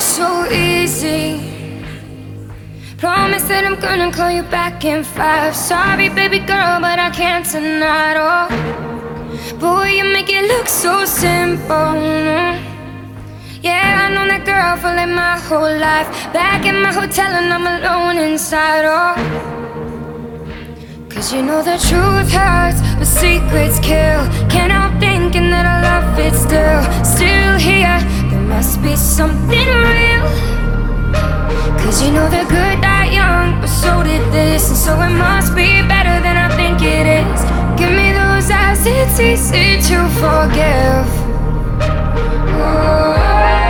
so easy. Promise that I'm gonna call you back in 5. Sorry, baby girl, but I can't tonight. Oh, boy, you make it look so simple. Yeah, I know that girl for like my whole life. Back in my hotel and I'm alone inside. Oh, 'cause you know the truth hurts, but secrets kill. Can't help thinking that I love it still. Still here, there must be something real. 'Cause you know the good die young, but so did this. And so it must be better than I think it is. Give me those eyes, it's easy to forgive. Oh.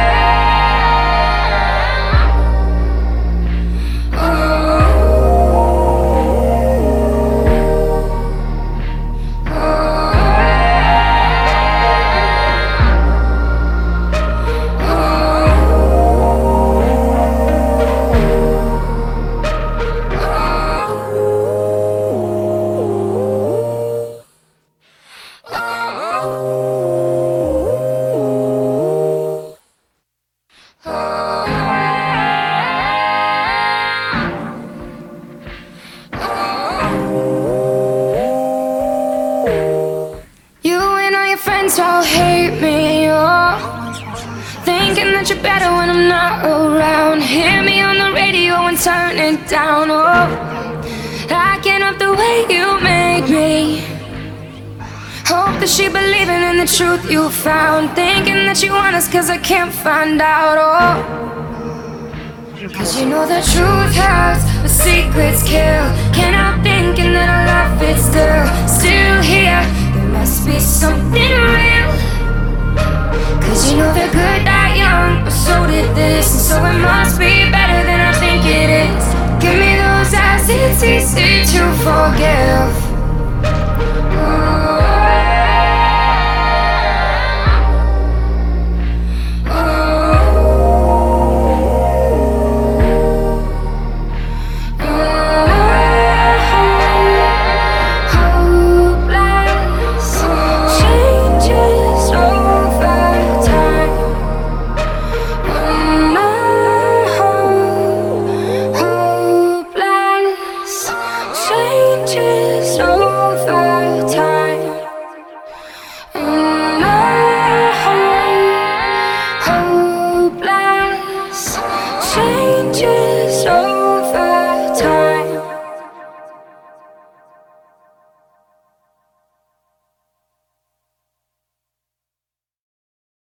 All hate me, oh, thinking that you're better when I'm not around. Hear me on the radio and turn it down. Oh, I can't help the way you make me. Hope that she believing in the truth you found. Thinking that you want us 'cause I can't find out. Oh, 'cause you know the truth hurts, but secrets kill. Can't help thinking that I love it still. Still here, there must be something real. 'Cause you know the good die young, but so did this. And so it must be better than I think it is. Give me those eyes, it's easy to forgive. Oh. So